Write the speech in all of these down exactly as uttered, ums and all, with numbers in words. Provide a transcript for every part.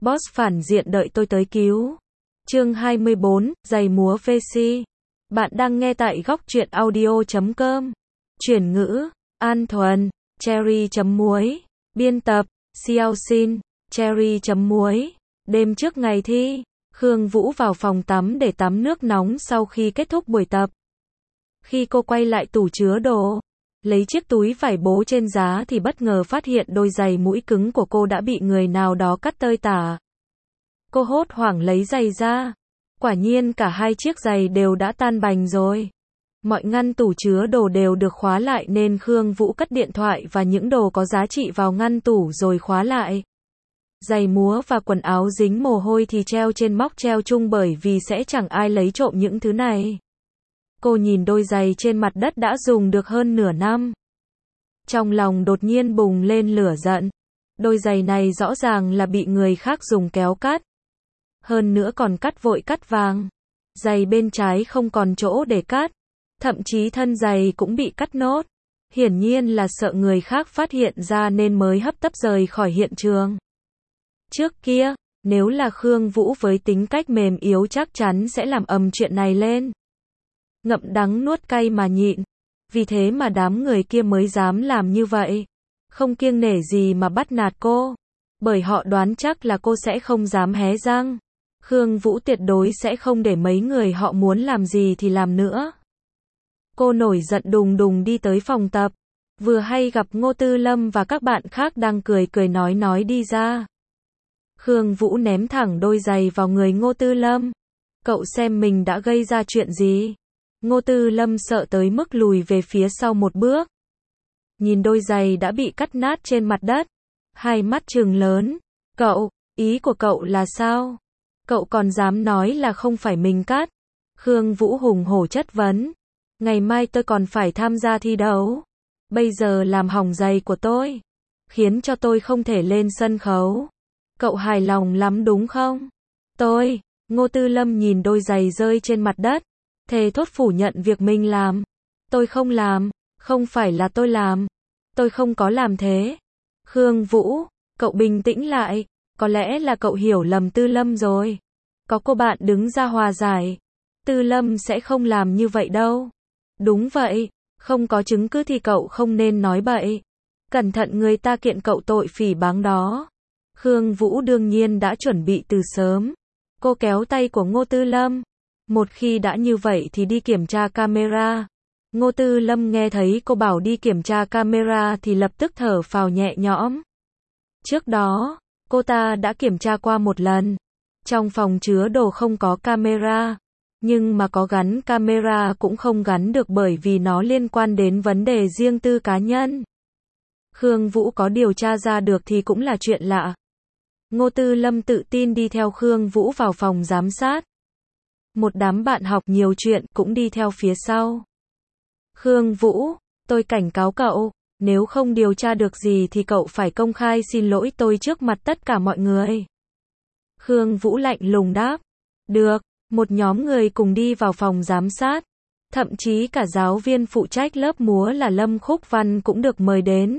Boss phản diện đợi tôi tới cứu. Chương hai mươi bốn, giày múa vê xê. Bạn đang nghe tại góc truyện audio chấm com. Chuyển ngữ, An Thuần, Cherry chấm muối. Biên tập, Xiao Xin, Cherry chấm muối. Đêm trước ngày thi, Khương Vũ vào phòng tắm để tắm nước nóng sau khi kết thúc buổi tập. Khi cô quay lại tủ chứa đồ, lấy chiếc túi vải bố trên giá thì bất ngờ phát hiện đôi giày mũi cứng của cô đã bị người nào đó cắt tơi tả. Cô hốt hoảng lấy giày ra. Quả nhiên cả hai chiếc giày đều đã tan bành rồi. Mọi ngăn tủ chứa đồ đều được khóa lại nên Khương Vũ cất điện thoại và những đồ có giá trị vào ngăn tủ rồi khóa lại. Giày múa và quần áo dính mồ hôi thì treo trên móc treo chung bởi vì sẽ chẳng ai lấy trộm những thứ này. Cô nhìn đôi giày trên mặt đất đã dùng được hơn nửa năm. Trong lòng đột nhiên bùng lên lửa giận. Đôi giày này rõ ràng là bị người khác dùng kéo cắt. Hơn nữa còn cắt vội cắt vàng. Giày bên trái không còn chỗ để cắt. Thậm chí thân giày cũng bị cắt nốt. Hiển nhiên là sợ người khác phát hiện ra nên mới hấp tấp rời khỏi hiện trường. Trước kia, nếu là Khương Vũ với tính cách mềm yếu chắc chắn sẽ làm ầm chuyện này lên. Ngậm đắng nuốt cay mà nhịn. Vì thế mà đám người kia mới dám làm như vậy. Không kiêng nể gì mà bắt nạt cô. Bởi họ đoán chắc là cô sẽ không dám hé răng. Khương Vũ tuyệt đối sẽ không để mấy người họ muốn làm gì thì làm nữa. Cô nổi giận đùng đùng đi tới phòng tập. Vừa hay gặp Ngô Tư Lâm và các bạn khác đang cười cười nói nói đi ra. Khương Vũ ném thẳng đôi giày vào người Ngô Tư Lâm. Cậu xem mình đã gây ra chuyện gì? Ngô Tư Lâm sợ tới mức lùi về phía sau một bước. Nhìn đôi giày đã bị cắt nát trên mặt đất. Hai mắt trừng lớn. Cậu, ý của cậu là sao? Cậu còn dám nói là không phải mình cắt? Khương Vũ hùng hổ chất vấn. Ngày mai tôi còn phải tham gia thi đấu. Bây giờ làm hỏng giày của tôi. Khiến cho tôi không thể lên sân khấu. Cậu hài lòng lắm đúng không? Tôi, Ngô Tư Lâm nhìn đôi giày rơi trên mặt đất. Thề thốt phủ nhận việc mình làm. Tôi không làm, không phải là tôi làm. Tôi không có làm thế. Khương Vũ, cậu bình tĩnh lại. Có lẽ là cậu hiểu lầm Tư Lâm rồi. Có cô bạn đứng ra hòa giải. Tư Lâm sẽ không làm như vậy đâu. Đúng vậy, không có chứng cứ thì cậu không nên nói bậy. Cẩn thận người ta kiện cậu tội phỉ báng đó. Khương Vũ đương nhiên đã chuẩn bị từ sớm. Cô kéo tay của Ngô Tư Lâm. Một khi đã như vậy thì đi kiểm tra camera. Ngô Tư Lâm nghe thấy cô bảo đi kiểm tra camera thì lập tức thở phào nhẹ nhõm. Trước đó, cô ta đã kiểm tra qua một lần. Trong phòng chứa đồ không có camera. Nhưng mà có gắn camera cũng không gắn được bởi vì nó liên quan đến vấn đề riêng tư cá nhân. Khương Vũ có điều tra ra được thì cũng là chuyện lạ. Ngô Tư Lâm tự tin đi theo Khương Vũ vào phòng giám sát. Một đám bạn học nhiều chuyện cũng đi theo phía sau. Khương Vũ, tôi cảnh cáo cậu, nếu không điều tra được gì thì cậu phải công khai xin lỗi tôi trước mặt tất cả mọi người. Khương Vũ lạnh lùng đáp. Được, một nhóm người cùng đi vào phòng giám sát. Thậm chí cả giáo viên phụ trách lớp múa là Lâm Khúc Văn cũng được mời đến.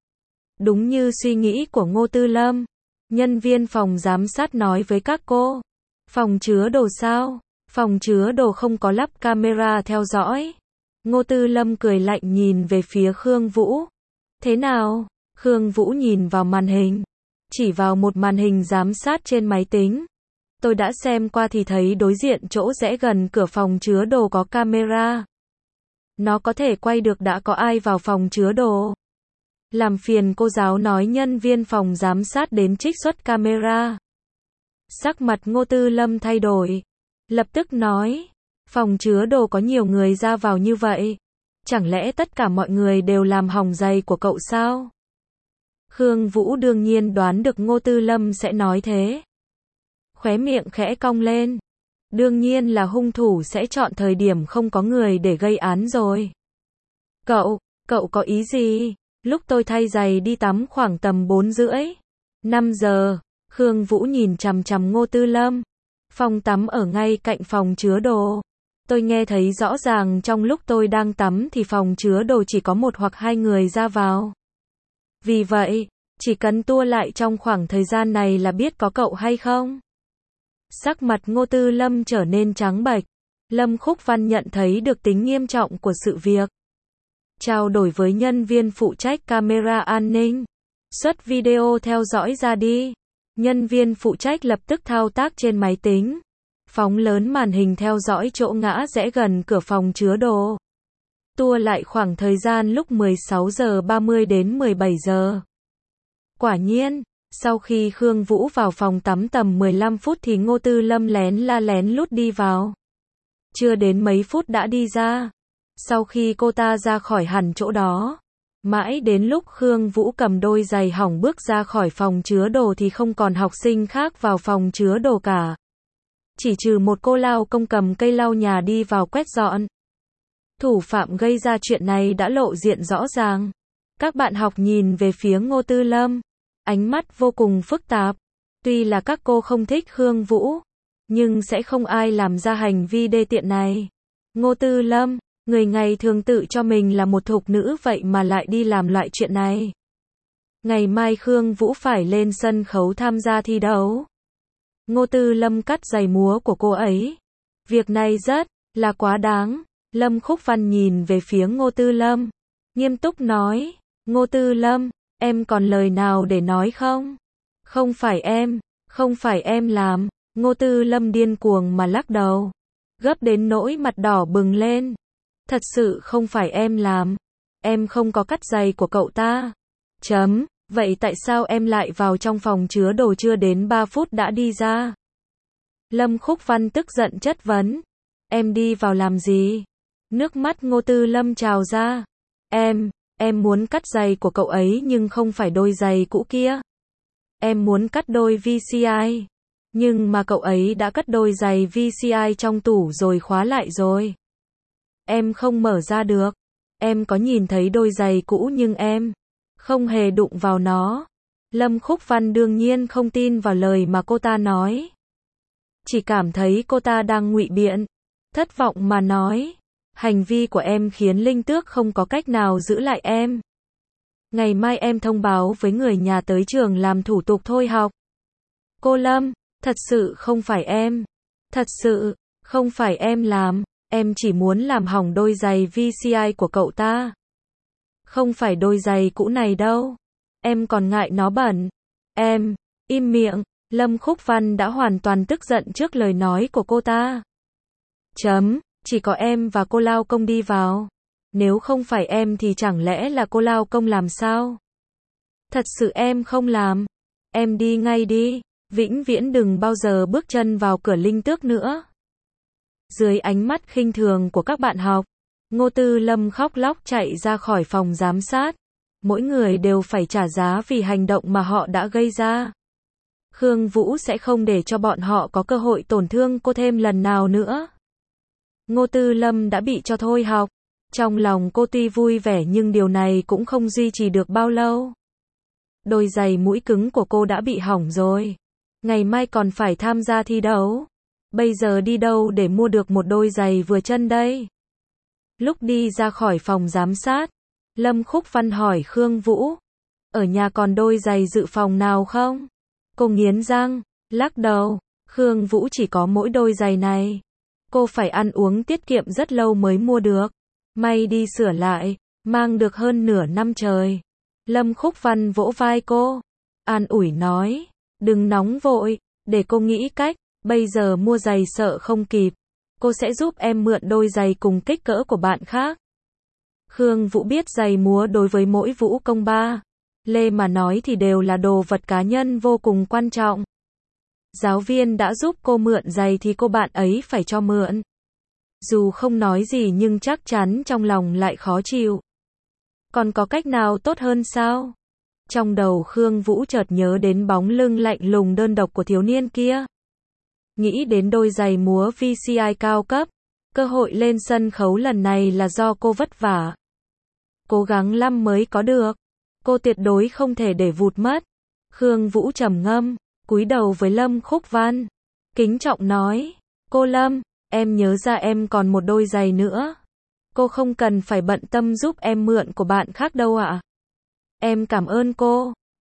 Đúng như suy nghĩ của Ngô Tư Lâm. Nhân viên phòng giám sát nói với các cô. Phòng chứa đồ sao? Phòng chứa đồ không có lắp camera theo dõi. Ngô Tư Lâm cười lạnh nhìn về phía Khương Vũ. Thế nào? Khương Vũ nhìn vào màn hình. Chỉ vào một màn hình giám sát trên máy tính. Tôi đã xem qua thì thấy đối diện chỗ rẽ gần cửa phòng chứa đồ có camera. Nó có thể quay được đã có ai vào phòng chứa đồ. Làm phiền cô giáo nói nhân viên phòng giám sát đến trích xuất camera. Sắc mặt Ngô Tư Lâm thay đổi. Lập tức nói. Phòng chứa đồ có nhiều người ra vào như vậy. Chẳng lẽ tất cả mọi người đều làm hỏng giày của cậu sao? Khương Vũ đương nhiên đoán được Ngô Tư Lâm sẽ nói thế. Khóe miệng khẽ cong lên. Đương nhiên là hung thủ sẽ chọn thời điểm không có người để gây án rồi. Cậu, cậu có ý gì? Lúc tôi thay giày đi tắm khoảng tầm bốn rưỡi. năm giờ, Khương Vũ nhìn chằm chằm Ngô Tư Lâm. Phòng tắm ở ngay cạnh phòng chứa đồ. Tôi nghe thấy rõ ràng trong lúc tôi đang tắm thì phòng chứa đồ chỉ có một hoặc hai người ra vào. Vì vậy, Chỉ cần tua lại trong khoảng thời gian này là biết có cậu hay không. Sắc mặt Ngô Tư Lâm trở nên trắng bệch. Lâm Khúc Văn nhận thấy được tính nghiêm trọng của sự việc. Trao đổi với nhân viên phụ trách camera an ninh. Xuất video theo dõi ra đi. Nhân viên phụ trách lập tức thao tác trên máy tính. Phóng lớn màn hình theo dõi chỗ ngã rẽ gần cửa phòng chứa đồ. Tua lại khoảng thời gian lúc mười sáu giờ ba mươi đến mười bảy giờ. Quả nhiên, sau khi Khương Vũ vào phòng tắm tầm mười lăm phút thì Ngô Tư Lâm lén la lén lút đi vào. Chưa đến mấy phút đã đi ra. Sau khi cô ta ra khỏi hẳn chỗ đó, mãi đến lúc Khương Vũ cầm đôi giày hỏng bước ra khỏi phòng chứa đồ thì không còn học sinh khác vào phòng chứa đồ cả. Chỉ trừ một cô lao công cầm cây lau nhà đi vào quét dọn. Thủ phạm gây ra chuyện này đã lộ diện rõ ràng. Các bạn học nhìn về phía Ngô Tư Lâm, ánh mắt vô cùng phức tạp. Tuy là các cô không thích Khương Vũ, nhưng sẽ không ai làm ra hành vi đê tiện này. Ngô Tư Lâm, người ngày thường tự cho mình là một thục nữ vậy mà lại đi làm loại chuyện này. Ngày mai Khương Vũ phải lên sân khấu tham gia thi đấu. Ngô Tư Lâm cắt giày múa của cô ấy. Việc này rất là quá đáng. Lâm Khúc Văn nhìn về phía Ngô Tư Lâm, nghiêm túc nói, Ngô Tư Lâm, em còn lời nào để nói không? Không phải em, không phải em làm. Ngô Tư Lâm điên cuồng mà lắc đầu, gấp đến nỗi mặt đỏ bừng lên. Thật sự không phải em làm. Em không có cắt giày của cậu ta. Chấm, vậy tại sao em lại vào trong phòng chứa đồ chưa đến ba phút đã đi ra? Lâm Khúc Văn tức giận chất vấn. Em đi vào làm gì? Nước mắt Ngô Tư Lâm trào ra. Em, em muốn cắt giày của cậu ấy nhưng không phải đôi giày cũ kia. Em muốn cắt đôi vê xê i. Nhưng mà cậu ấy đã cất đôi giày vê xê i trong tủ rồi khóa lại rồi. Em không mở ra được. Em có nhìn thấy đôi giày cũ nhưng em không hề đụng vào nó. Lâm Khúc Văn đương nhiên không tin vào lời mà cô ta nói. Chỉ cảm thấy cô ta đang ngụy biện. Thất vọng mà nói. Hành vi của em khiến Linh Tước không có cách nào giữ lại em. Ngày mai em thông báo với người nhà tới trường làm thủ tục thôi học. Cô Lâm, thật sự không phải em. Thật sự, không phải em làm. Em chỉ muốn làm hỏng đôi giày vê xê i của cậu ta. Không phải đôi giày cũ này đâu. Em còn ngại nó bẩn. Em, im miệng. Lâm Khúc Văn đã hoàn toàn tức giận trước lời nói của cô ta. Chấm, chỉ có em và cô lao công đi vào. Nếu không phải em thì chẳng lẽ là cô lao công làm sao? Thật sự em không làm. Em đi ngay đi. Vĩnh viễn đừng bao giờ bước chân vào cửa Linh Tước nữa. Dưới ánh mắt khinh thường của các bạn học, Ngô Tư Lâm khóc lóc chạy ra khỏi phòng giám sát. Mỗi người đều phải trả giá vì hành động mà họ đã gây ra. Khương Vũ sẽ không để cho bọn họ có cơ hội tổn thương cô thêm lần nào nữa. Ngô Tư Lâm đã bị cho thôi học. Trong lòng cô tuy vui vẻ nhưng điều này cũng không duy trì được bao lâu. Đôi giày mũi cứng của cô đã bị hỏng rồi. Ngày mai còn phải tham gia thi đấu. Bây giờ đi đâu để mua được một đôi giày vừa chân đây? Lúc đi ra khỏi phòng giám sát, Lâm Khúc Văn hỏi Khương Vũ. Ở nhà còn đôi giày dự phòng nào không? Cô nghiến răng, lắc đầu. Khương Vũ chỉ có mỗi đôi giày này. Cô phải ăn uống tiết kiệm rất lâu mới mua được. May đi sửa lại, mang được hơn nửa năm trời. Lâm Khúc Văn vỗ vai cô, an ủi nói, đừng nóng vội, để cô nghĩ cách, bây giờ mua giày sợ không kịp. Cô sẽ giúp em mượn đôi giày cùng kích cỡ của bạn khác. Khương Vũ biết giày múa đối với mỗi vũ công ba Lê mà nói thì đều là đồ vật cá nhân vô cùng quan trọng. Giáo viên đã giúp cô mượn giày thì cô bạn ấy phải cho mượn. Dù không nói gì nhưng chắc chắn trong lòng lại khó chịu. Còn có cách nào tốt hơn sao? Trong đầu Khương Vũ chợt nhớ đến bóng lưng lạnh lùng đơn độc của thiếu niên kia. Nghĩ đến đôi giày múa vê xê i cao cấp. Cơ hội lên sân khấu lần này là do cô vất vả. Cố gắng lắm mới có được. Cô tuyệt đối không thể để vụt mất. Khương Vũ trầm ngâm, cúi đầu với Lâm Khúc Văn. Kính trọng nói, cô Lâm, em nhớ ra em còn một đôi giày nữa. Cô không cần phải bận tâm giúp em mượn của bạn khác đâu ạ. Em cảm ơn cô.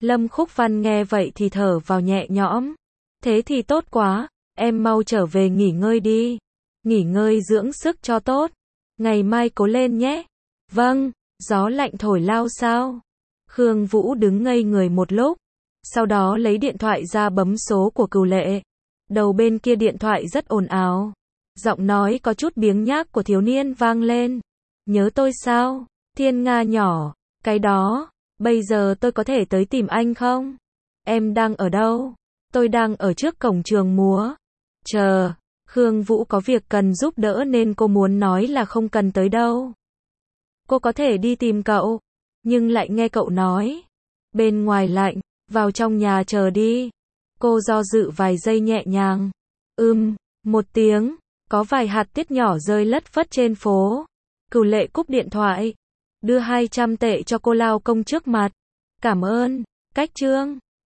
Lâm Khúc Văn nghe vậy thì thở vào nhẹ nhõm. Thế thì tốt quá, em mau trở về nghỉ ngơi đi. Nghỉ ngơi dưỡng sức cho tốt. Ngày mai cố lên nhé. Vâng, gió lạnh thổi lao sao? Khương Vũ đứng ngây người một lúc. Sau đó lấy điện thoại ra bấm số của Cửu Lệ. Đầu bên kia điện thoại rất ồn ào. Giọng nói có chút biếng nhác của thiếu niên vang lên. Nhớ tôi sao? Thiên Nga nhỏ. Cái đó, bây giờ tôi có thể tới tìm anh không? Em đang ở đâu? Tôi đang ở trước cổng trường múa. Chờ, Khương Vũ có việc cần giúp đỡ nên cô muốn nói là không cần tới đâu. Cô có thể đi tìm cậu, nhưng lại nghe cậu nói. Bên ngoài lạnh, vào trong nhà chờ đi. Cô do dự vài giây nhẹ nhàng. Ừm, một tiếng, có vài hạt tiết nhỏ rơi lất phất trên phố. Cửu Lệ cúp điện thoại, đưa hai trăm tệ cho cô lao công trước mặt. Cảm ơn, Cách Trương.